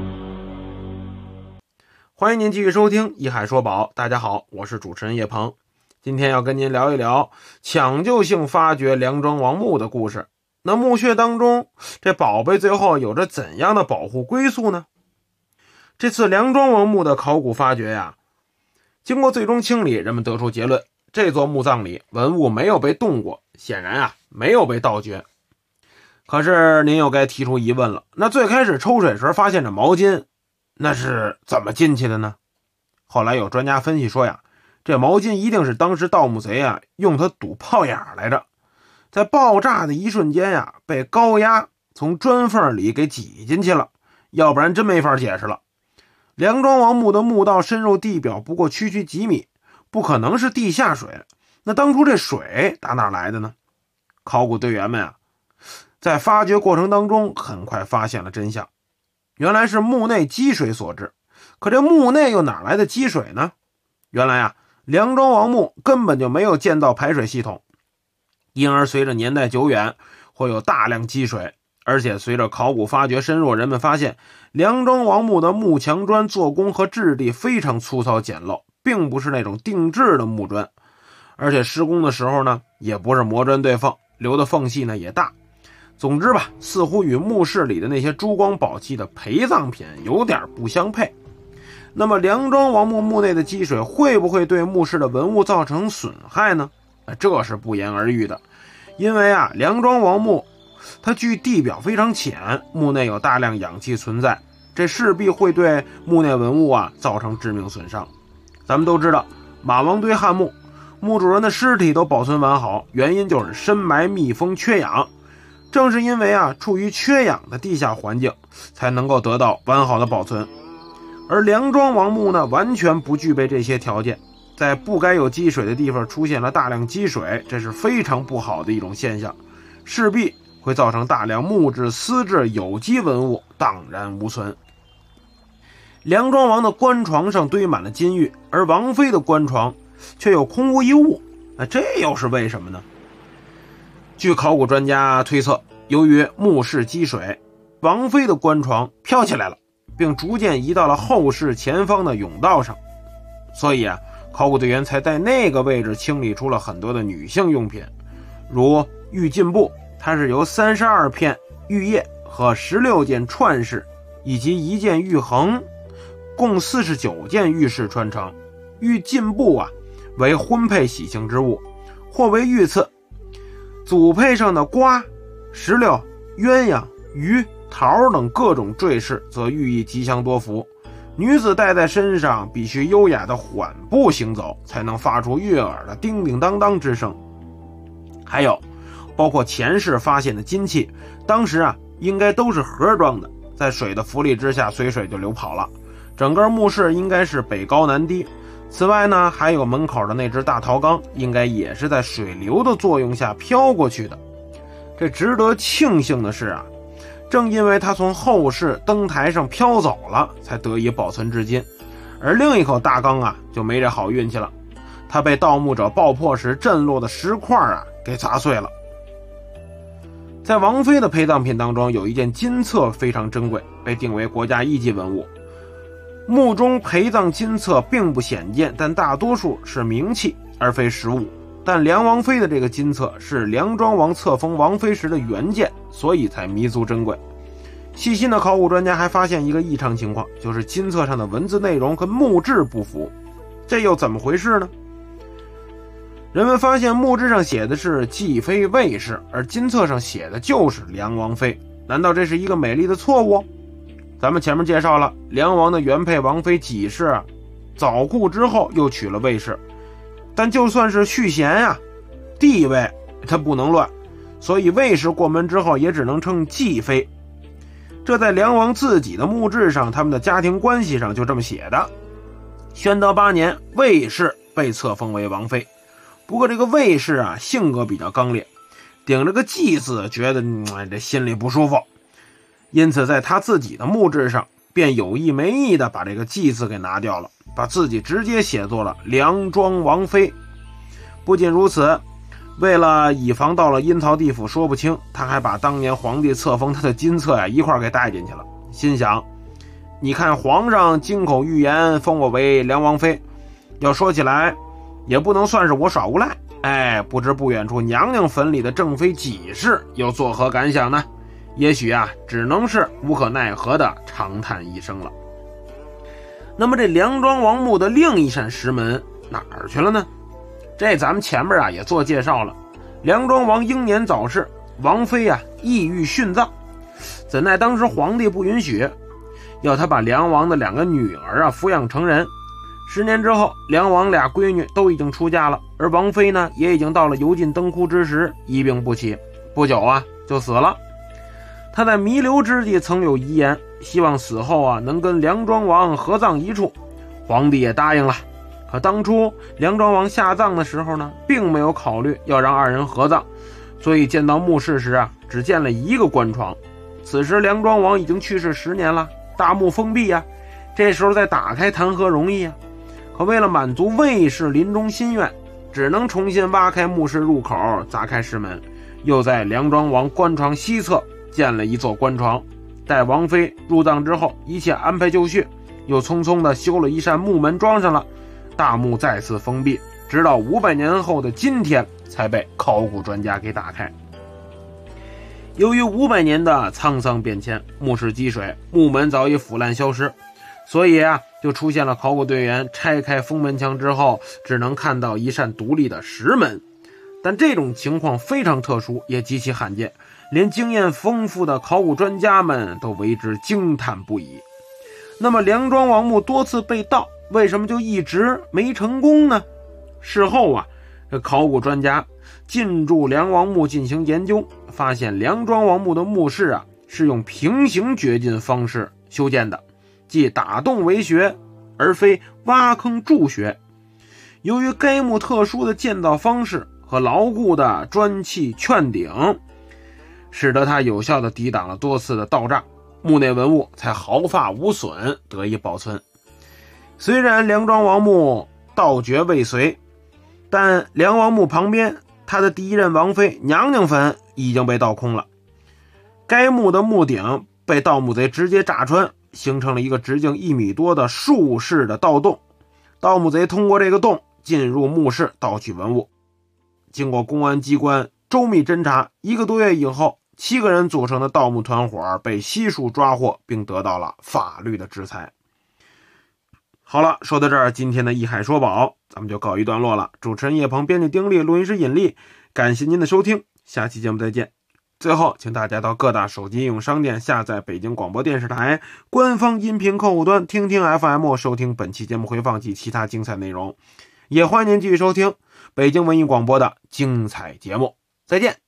欢迎您继续收听一海说宝，大家好，我是主持人叶鹏。今天要跟您聊一聊抢救性发掘梁庄王墓的故事。那墓穴当中，这宝贝最后有着怎样的保护归宿呢？这次梁庄王墓的考古发掘呀，经过最终清理，人们得出结论，这座墓葬里文物没有被动过，显然啊没有被盗掘。可是您又该提出疑问了，那最开始抽水时发现的毛巾，那是怎么进去的呢？后来有专家分析说呀，这毛巾一定是当时盗墓贼啊用它堵炮眼来着，在爆炸的一瞬间呀，被高压从砖缝里给挤进去了，要不然真没法解释了。梁庄王墓的墓道深入地表不过区区几米，不可能是地下水，那当初这水打哪来的呢？考古队员们啊，在发掘过程当中很快发现了真相，原来是墓内积水所致。可这墓内又哪来的积水呢？原来啊，梁庄王墓根本就没有建造排水系统，因而随着年代久远会有大量积水。而且随着考古发掘深入，人们发现梁庄王墓的木墙砖做工和质地非常粗糙简陋，并不是那种定制的木砖，而且施工的时候呢，也不是磨砖对缝，留的缝隙呢也大。总之吧，似乎与墓室里的那些珠光宝气的陪葬品有点不相配。那么梁庄王墓墓内的积水会不会对墓室的文物造成损害呢？这是不言而喻的。因为啊，梁庄王墓它距地表非常浅，墓内有大量氧气存在，这势必会对墓内文物啊造成致命损伤。咱们都知道马王堆汉墓，墓主人的尸体都保存完好，原因就是深埋密封缺氧。正是因为啊处于缺氧的地下环境，才能够得到完好的保存。而梁庄王墓呢，完全不具备这些条件，在不该有积水的地方出现了大量积水，这是非常不好的一种现象，势必会造成大量木质、丝质、有机文物荡然无存。梁庄王的棺床上堆满了金玉，而王妃的棺床却又空无一物，这又是为什么呢？据考古专家推测，由于墓室积水，王妃的棺床飘起来了，并逐渐移到了后室前方的甬道上，所以啊，考古队员才在那个位置清理出了很多的女性用品，如玉禁布，它是由32片玉叶和16件串饰以及1件玉衡，共49件玉饰穿成。玉禁布啊，为婚配喜庆之物，或为玉刺。组配上的瓜、石榴、鸳鸯、鱼、桃等各种坠饰，则寓意吉祥多福。女子戴在身上必须优雅的缓步行走，才能发出悦耳的叮叮当当之声。还有包括前世发现的金器，当时啊应该都是盒装的，在水的浮力之下随水就流跑了。整个墓室应该是北高南低。此外呢，还有门口的那只大陶缸，应该也是在水流的作用下飘过去的。这值得庆幸的是啊，正因为它从后室灯台上飘走了，才得以保存至今。而另一口大缸啊，就没这好运气了，它被盗墓者爆破时震落的石块啊给砸碎了。在王妃的陪葬品当中，有一件金册非常珍贵，被定为国家一级文物。墓中陪葬金册并不鲜见，但大多数是名器而非实物。但梁王妃的这个金册是梁庄王册封王妃时的原件，所以才弥足珍贵。细心的考古专家还发现一个异常情况，就是金册上的文字内容跟墓志不符，这又怎么回事呢？人们发现墓志上写的是继妃卫氏，而金册上写的就是梁王妃，难道这是一个美丽的错误？咱们前面介绍了，梁王的原配王妃纪氏早故之后又娶了卫氏，但就算是续弦呀，地位他不能乱，所以卫氏过门之后也只能称继妃。 这在梁王自己的墓志上，他们的家庭关系上就这么写的：宣德8年，魏氏被册封为王妃。不过这个魏氏啊，性格比较刚烈，顶着个季字，觉得这心里不舒服，因此在他自己的墓志上便有意没意的把这个季字给拿掉了，把自己直接写作了梁庄王妃。不仅如此，为了以防到了阴曹地府说不清，他还把当年皇帝册封他的金册一块给带进去了，心想你看皇上金口玉言封我为梁王妃，要说起来也不能算是我耍无赖，不知不远处娘娘坟里的正妃几世又作何感想呢？也许只能是无可奈何的长叹一声了。那么这梁庄王墓的另一扇石门哪儿去了呢？这咱们前面也做介绍了，梁庄王英年早逝，王妃意欲殉葬，怎奈当时皇帝不允许，要他把梁王的2个女儿抚养成人。10年之后，梁王俩闺女都已经出嫁了，而王妃呢也已经到了油尽灯枯之时，一病不起，不久就死了。他在弥留之际曾有遗言，希望死后能跟梁庄王合葬一处，皇帝也答应了。可当初梁庄王下葬的时候呢，并没有考虑要让2人合葬，所以见到墓室时只见了1个棺床。此时梁庄王已经去世10年了，大墓封闭这时候再打开谈何容易可为了满足魏氏临终心愿，只能重新挖开墓室入口，砸开石门，又在梁庄王棺床西侧建了一座棺床。待王妃入葬之后，一切安排就绪，又匆匆地修了一扇木门装上了，大墓再次封闭，直到500年后的今天才被考古专家给打开。由于500年的沧桑变迁，墓室积水，木门早已腐烂消失，所以就出现了考古队员拆开封门墙之后只能看到一扇独立的石门。但这种情况非常特殊，也极其罕见，连经验丰富的考古专家们都为之惊叹不已。那么梁庄王墓多次被盗，为什么就一直没成功呢？事后考古专家进驻梁王墓进行研究，发现梁庄王墓的墓室是用平行掘进方式修建的，即打洞为穴，而非挖坑筑穴。由于该墓特殊的建造方式和牢固的砖砌券顶，使得它有效地抵挡了多次的盗炸，墓内文物才毫发无损得以保存。虽然梁庄王墓盗掘未遂，但梁王墓旁边他的第一任王妃娘娘坟已经被盗空了。该墓的墓顶被盗墓贼直接炸穿，形成了一个直径1米多的竖式的盗洞。盗墓贼通过这个洞进入墓室盗取文物。经过公安机关周密侦查，1个多月以后，7个人组成的盗墓团伙被悉数抓获，并得到了法律的制裁。好了，说到这儿，今天的一海说宝咱们就告一段落了。主持人叶鹏，编辑丁力，录音师尹力，感谢您的收听，下期节目再见。最后请大家到各大手机应用商店下载北京广播电视台官方音频客户端听听 FM， 收听本期节目回放及其他精彩内容。也欢迎您继续收听北京文艺广播的精彩节目，再见。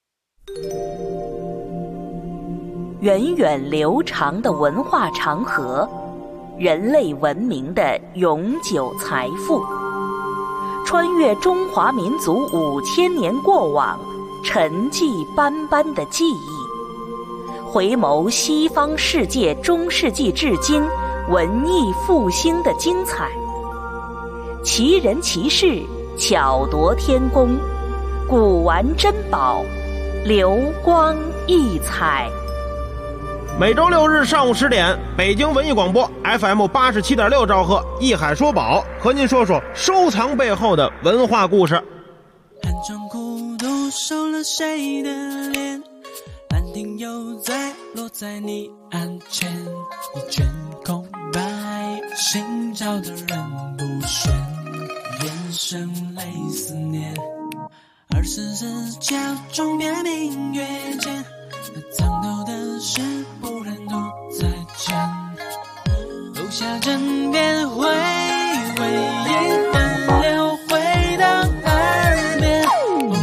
源远流长的文化长河，人类文明的永久财富，穿越中华民族5000年过往，沉寂斑斑的记忆，回眸西方世界中世纪至今文艺复兴的精彩，奇人奇事，巧夺天工，古玩珍宝，流光溢彩。 每周6日上午10点，北京文艺广播 FM 87.6兆赫，艺海说宝，和您说说收藏背后的文化故事。 寒窗孤独收了谁的脸，兰亭又在落在你案前，一卷空白，寻找的人不选，眼神泪思念，24假装别明月间，藏头的事不然都在前，留下枕边回味一分流回到耳边，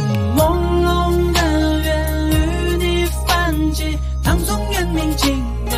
朦胧的愿与你泛起，唐宋元明清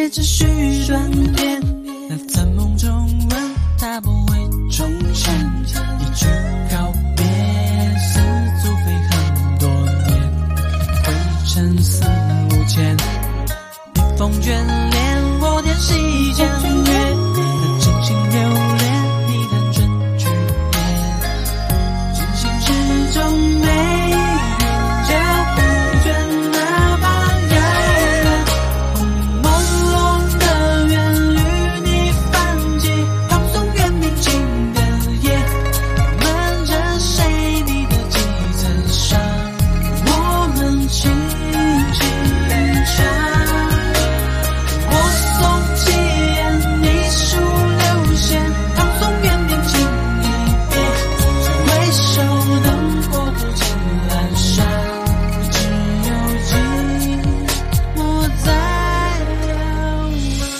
也只需断片。那在梦中问它不会重现，一句告别，似足飞很多年，灰尘四目前，逆风眷恋，我天西江月，那真情留恋，你看春去年，真心之中没叫不倦，哪怕遥远，朦胧的缘与你泛起，放松远明情的夜，瞒着谁你的几层伤，我们轻轻唱。我送起烟，你数流线，放松远明情一别，回首灯火不见阑珊，只有寂寞在两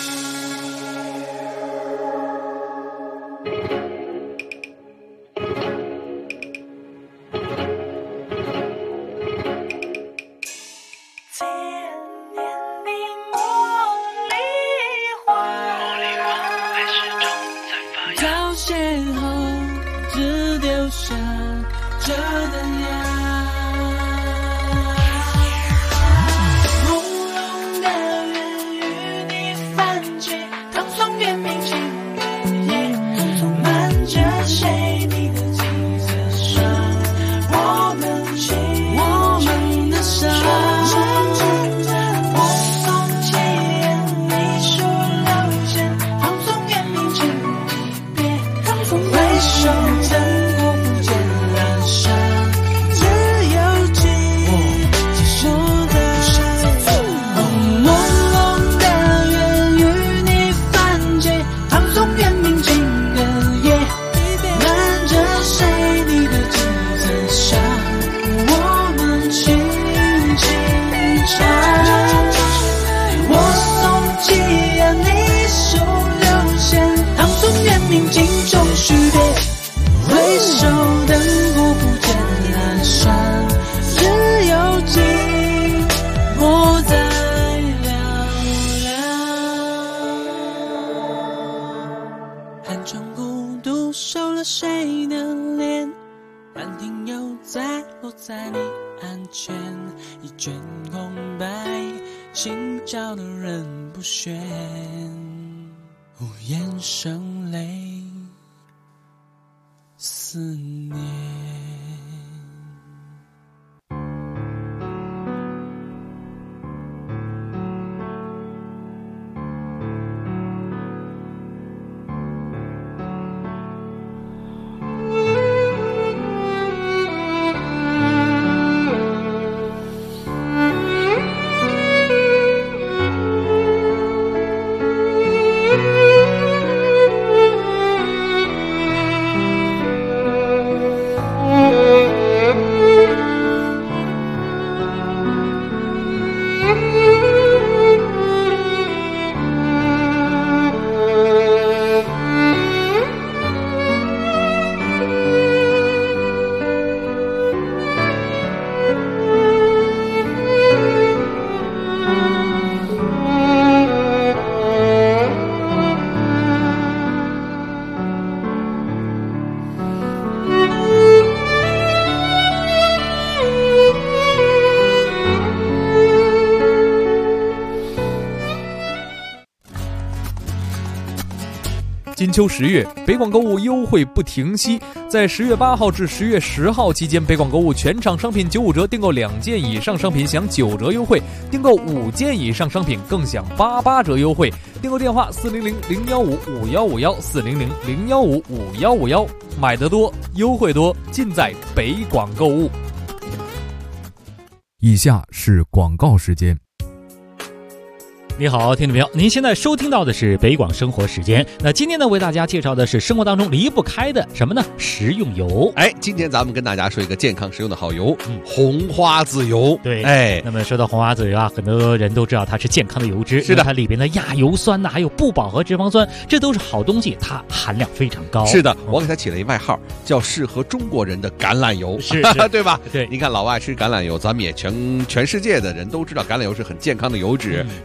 凋谢后只丢下这灯芽，朦胧的缘与你泛起，淌松远明情的夜，瞒着谁你的几层伤，我们的伤。我送起烟，你数流线，放松远明情别，回首灯火不见阑珊，只有寂寞在朦胧的缘与你泛起，淌松远明情的夜，瞒着谁你的几层伤，我们轻轻唱。我送起烟，你数流线，淌松远明镜中许别，回首灯火不见阑珊，只有寂寞在寥寥。寒窗孤独收了谁的脸，满庭又再落在你案前，一卷空白，心照的人不选，无言声泪思念。 金秋10月，北广购物优惠不停息。在10月8号至10月10号期间，北广购物全场商品95折，订购2件以上商品享9折优惠，订购5件以上商品更享88折优惠。订购电话400-015-5151，400-015-5151，买得多，优惠多，尽在北广购物。 以下是广告时间。 你好，听众朋友，您现在收听到的是北广生活时间。那今天呢，为大家介绍的是生活当中离不开的什么呢？食用油。 今天咱们跟大家说一个健康实用的好油，红花籽油。 对，那么说到红花籽油啊，很多人都知道它是健康的油脂， 是的， 它里边的亚油酸呐，还有不饱和脂肪酸，这都是好东西，它含量非常高。 是的，我给它起了一外号，叫适合中国人的橄榄油， 是对吧？ 对， 你看老外吃橄榄油，咱们也全世界的人都知道橄榄油是很健康的油脂，吃完对身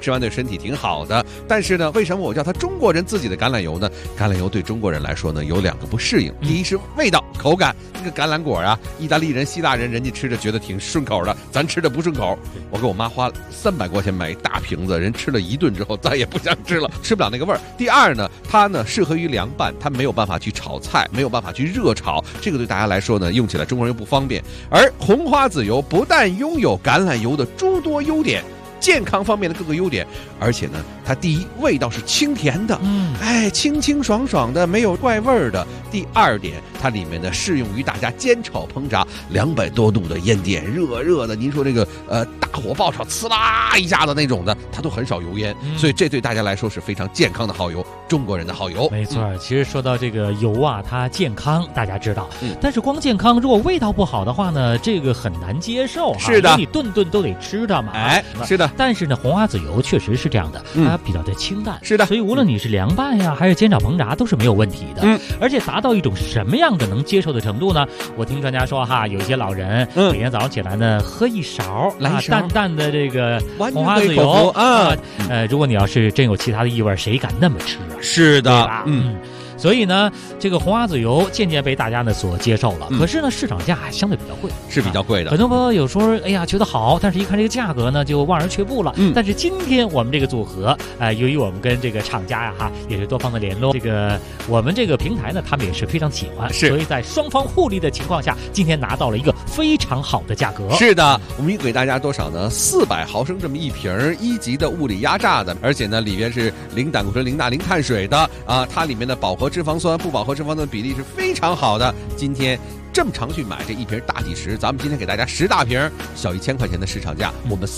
身体挺好的。但是呢，为什么我叫它中国人自己的橄榄油呢？橄榄油对中国人来说呢，有2个不适应。第一是味道、口感。这个橄榄果啊，意大利人、希腊人人家吃着觉得挺顺口的，咱吃的不顺口。我给我妈花300块钱买一大瓶子，人吃了1顿之后再也不想吃了，吃不了那个味儿。第二呢，它呢适合于凉拌，它没有办法去炒菜，没有办法去热炒，这个对大家来说呢，用起来中国人又不方便。而红花籽油不但拥有橄榄油的诸多优点，健康方面的各个优点，而且呢，它第一味道是清甜的，清清爽爽的，没有怪味儿的。第二点，它里面呢适用于大家煎炒烹炸200多度的烟点，热热的。您说这个大火爆炒，呲啦一下的那种的，它都很少油烟，所以这对大家来说是非常健康的好油，中国人的好油。 没错，其实说到这个油啊，它健康大家知道，但是光健康如果味道不好的话呢，这个很难接受。 是的， 你顿顿都得吃它嘛。 是的。 但是呢，红花籽油确实是这样的，它比较的清淡。 是的， 所以无论你是凉拌呀，还是煎炒烹炸，都是没有问题的。而且达到一种什么样的能接受的程度呢？我听专家说哈，有一些老人每天早上起来呢，喝一勺淡淡的这个红花籽油啊。如果你要是真有其他的异味，谁敢那么吃啊？ 是的， 所以呢，这个红花籽油渐渐被大家呢所接受了。可是呢，市场价相对比较贵， 是比较贵的。 很多朋友有时候哎呀觉得好，但是一看这个价格呢，就望而却步了。但是今天我们这个组合，由于我们跟这个厂家呀也是多方的联络，这个我们这个平台呢，他们也是非常喜欢，所以在双方互利的情况下，今天拿到了一个非常好的价格。 是的，我们给大家多少呢？400毫升这么一瓶1级的物理压榨的，而且呢里边是0胆固醇、0钠、0碳水的啊，它里面的饱和脂肪酸、不饱和脂肪酸的比例是非常好的。今天这么常去买这一瓶大计时，咱们今天给大家10大瓶，小1000块钱的市场价，我们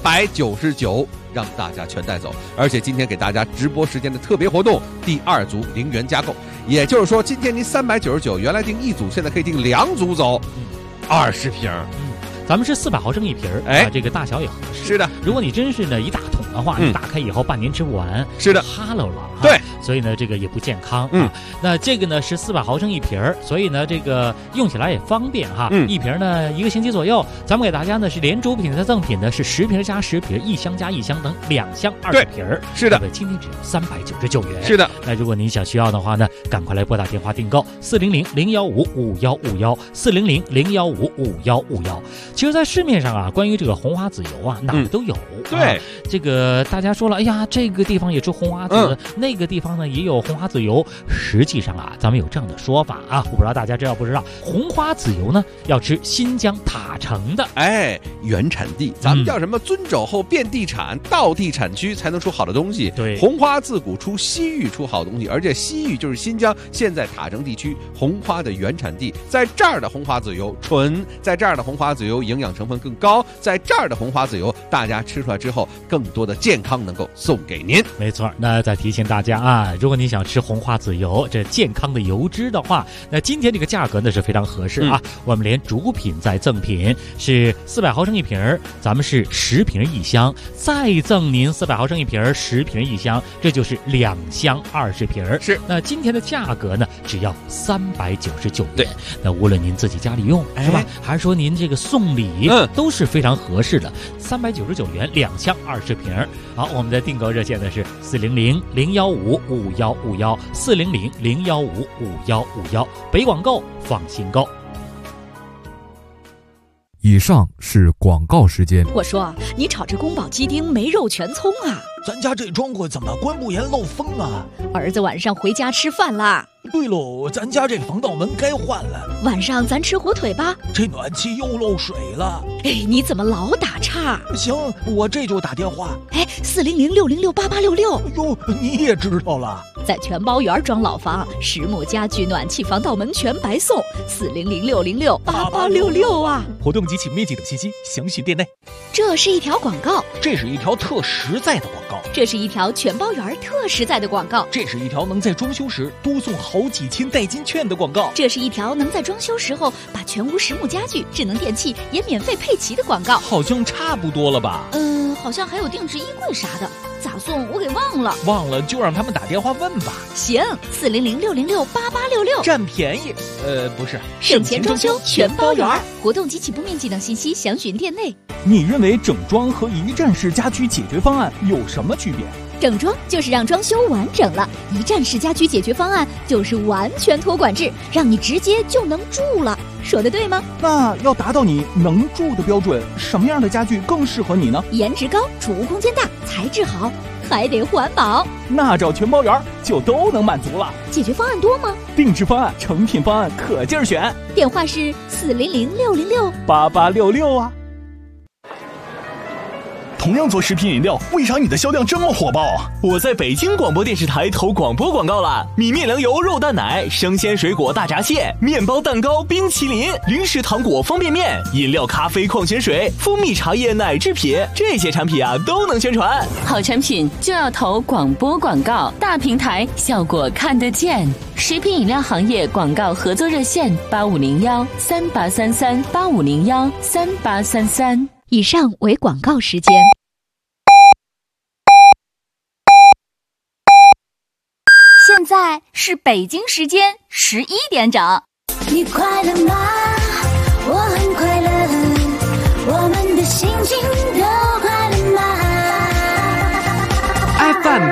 399让大家全带走。而且今天给大家直播时间的特别活动，第2组0元加购，也就是说今天您399，原来订1组，现在可以订2组走，20瓶。 咱们是400毫升一瓶，这个大小也合适。 是的， 如果你真是呢一大桶的话，你打开以后半年吃不完， 是的， 哈喽了。 对， 所以呢这个也不健康。那这个呢是400毫升一瓶，所以呢这个用起来也方便哈。一瓶呢1个星期左右。咱们给大家呢是连主品的赠品呢是10瓶加10瓶，1箱加1箱等2箱20瓶。 是的， 今天只要399元。 是的， 那如果您想需要的话呢，赶快来拨打电话订购400-015-5151，400-015-5151。其实，在市面上啊，关于这个红花籽油啊，哪儿都有。 对， 这个大家说了，哎呀，这个地方也出红花籽，那个地方呢也有红花籽油。实际上啊，咱们有这样的说法啊，我不知道大家知道不知道，红花籽油呢要吃新疆塔城的， 原产地，咱们叫什么？遵守后遍地产，到地产区才能出好的东西。 对， 红花自古出西域出好东西，而且西域就是新疆现在塔城地区红花的原产地，在这儿的红花籽油纯，在这儿的红花籽油营养成分更高，在这儿的红花籽油大家吃出来之后，更多的健康能够送给您。 没错，那再提醒大家啊，如果你想吃红花籽油这健康的油脂的话，那今天这个价格呢是非常合适啊。我们连主品再赠品是400毫升一瓶，咱们是10瓶1箱，再赠您400毫升一瓶，10瓶1箱，这就是2箱20瓶。 是， 那今天的价格呢只要399元。那无论您自己家里用是吧，还是说您这个送礼，都是非常合适的。399元2箱20瓶。好，我们的订购热线呢是400-015-5151，400-015-5151，北广购放心购。 以上是广告时间。 我说，你炒这宫保鸡丁没肉全葱啊？ 咱家这窗户怎么关不严漏风啊？ 儿子晚上回家吃饭啦。 对喽，咱家这防盗门该换了。 晚上咱吃火腿吧。 这暖气又漏水了。 哎，你怎么老打岔？ 行，我这就打电话。 400-606-8866。 哟，你也知道了。 在全包园装老房，实木家具、暖气、防盗门全白送。400-606-8866啊！ 活动及其面积等信息详询店内。 这是一条广告。 这是一条特实在的广告。 这是一条全包园特实在的广告。 这是一条能在装修时多送好几千代金券的广告。 这是一条能在装修时候把全屋实木家具、智能电器也免费配齐的广告。 好像差不多了吧？ 好像还有定制衣柜啥的，咋送我给忘了。 忘了就让他们打电话问吧。 行，400-606-8866， 占便宜。不是， 省钱装修全包园。活动及起步面积等信息详询店内。 你认为整装和一站式家居解决方案有什么区别？ 整装就是让装修完整了，一站式家居解决方案就是完全托管制，让你直接就能住了。说的对吗？ 那要达到你能住的标准，什么样的家具更适合你呢？ 颜值高，储物空间大，材质好，还得环保。 那找全包园就都能满足了。 解决方案多吗？ 定制方案、成品方案可劲儿选。 电话是400-606-8866啊。 同样做食品饮料，为啥你的销量这么火爆？我在北京广播电视台投广播广告了，米面粮油肉蛋奶、生鲜水果大闸蟹、面包蛋糕、冰淇淋、零食糖果方便面、饮料咖啡矿泉水、蜂蜜茶叶奶制品，这些产品啊都能宣传。 好产品就要投广播广告，大平台效果看得见。食品饮料行业广告合作热线8501-3833-8501-3833。 以上为广告时间。 现在是北京时间11点整。 你快乐吗？我很快乐，我们的心情都快乐吗 ？FM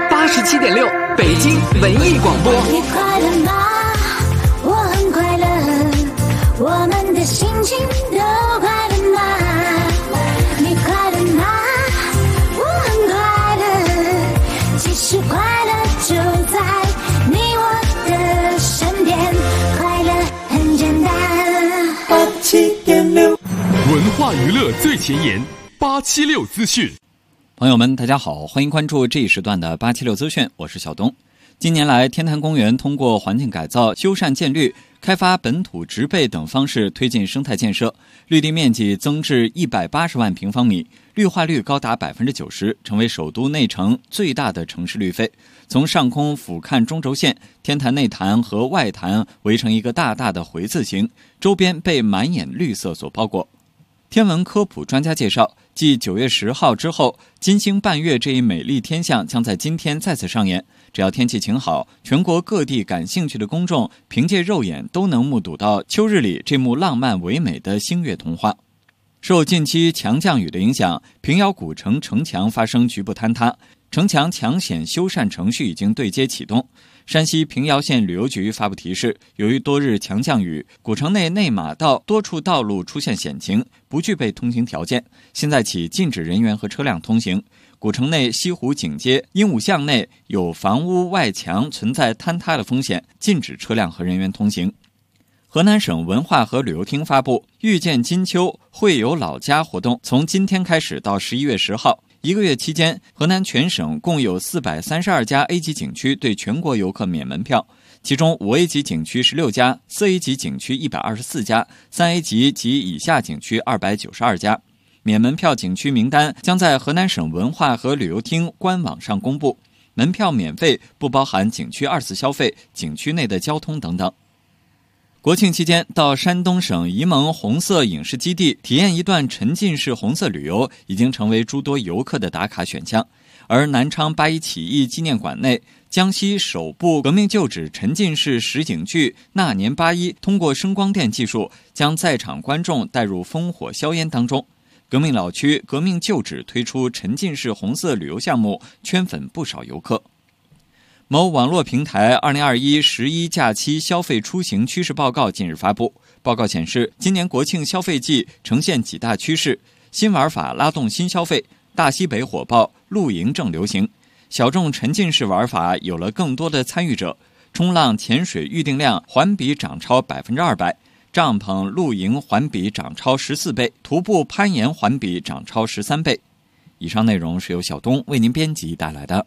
87.6，北京文艺广播。 你快乐吗？我很快乐，我们的心情都快乐吗？你快乐吗？我很快乐，其实快乐就在你我的身边，快乐很简单。87.6， 文化娱乐最前沿，876资讯。 朋友们，大家好，欢迎关注这一时段的876资讯，我是小东。近年来，天坛公园通过环境改造、修缮建绿、开发本土植被等方式推进生态建设，绿地面积增至180万平方米，绿化率高达90%，成为首都内城最大的城市绿肺。从上空俯瞰中轴线，天坛内坛和外坛围成一个大大的回字形，周边被满眼绿色所包裹。天文科普专家介绍，继9月10号之后，金星伴月这一美丽天象将在今天再次上演。只要天气晴好，全国各地感兴趣的公众凭借肉眼都能目睹到秋日里这幕浪漫唯美的星月童话。受近期强降雨的影响，平遥古城城墙发生局部坍塌，城墙抢险修缮程序已经对接启动。山西平遥县旅游局发布提示，由于多日强降雨，古城内内马道多处道路出现险情，不具备通行条件，现在起禁止人员和车辆通行。古城内西湖景街、鹦鹉巷内有房屋外墙存在坍塌的风险，禁止车辆和人员通行。河南省文化和旅游厅发布遇见金秋会游老家活动，从今天开始到11月10号，1个月期间，河南全省共有432家 A 级景区对全国游客免门票，其中5A 级景区16家，4A 级景区124家，3A 级及以下景区292家。免门票景区名单将在河南省文化和旅游厅官网上公布，门票免费，不包含景区2次消费、景区内的交通等等。国庆期间，到山东省沂蒙红色影视基地体验一段沉浸式红色旅游，已经成为诸多游客的打卡选项。而南昌8·1起义纪念馆内，江西首部革命旧址沉浸式实景剧《那年8·1》通过声光电技术，将在场观众带入烽火硝烟当中。革命老区、革命旧址推出沉浸式红色旅游项目，圈粉不少游客。某网络平台2021-11假期消费出行趋势报告近日发布。报告显示，今年国庆消费季呈现几大趋势：新玩法拉动新消费，大西北火爆，露营正流行；小众沉浸式玩法有了更多的参与者，冲浪、潜水预订量环比涨超200%。帐篷、露营环比涨超14倍，徒步攀岩环比涨超13倍。以上内容是由小东为您编辑带来的。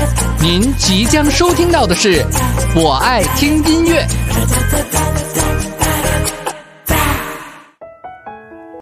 您即将收听到的是《我爱听音乐》。